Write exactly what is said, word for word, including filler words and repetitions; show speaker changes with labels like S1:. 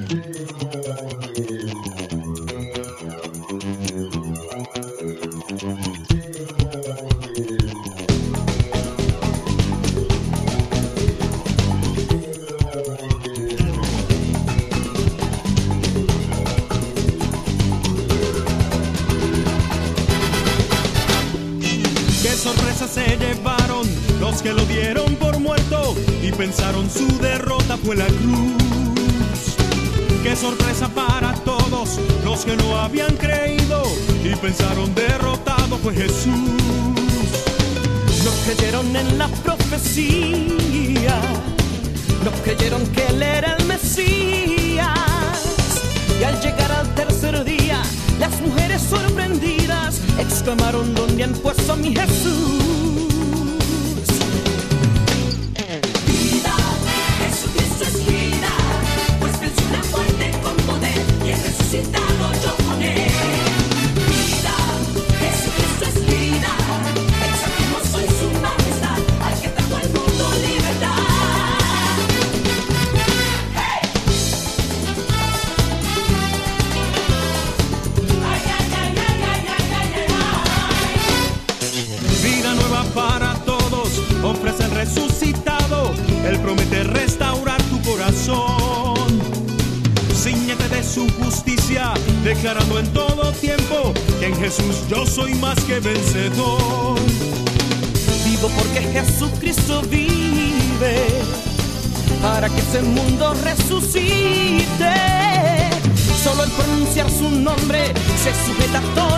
S1: Se llevaron los que lo dieron por muerto y pensaron su derrota fue la cruz. Qué sorpresa para todos los que no habían creído y pensaron derrotado fue Jesús.
S2: No creyeron en la profecía, no creyeron que él era el Mesías. Y al llegar al tercer día, las mujeres sorprendidas exclamaron: ¿dónde han puesto a mi Jesús?
S3: Vida, Jesucristo es vida, pues venció la muerte con poder y es resucitado yo con él. Vida, Jesucristo es vida, exaltemos hoy su majestad, al que trajo al mundo libertad.
S1: Para todos ofrece el resucitado, él promete restaurar tu corazón. Cíñete de su justicia, declarando en todo tiempo que en Jesús yo soy más que vencedor.
S2: Vivo porque Jesucristo vive, para que ese mundo resucite. Solo al pronunciar su nombre se sujeta todo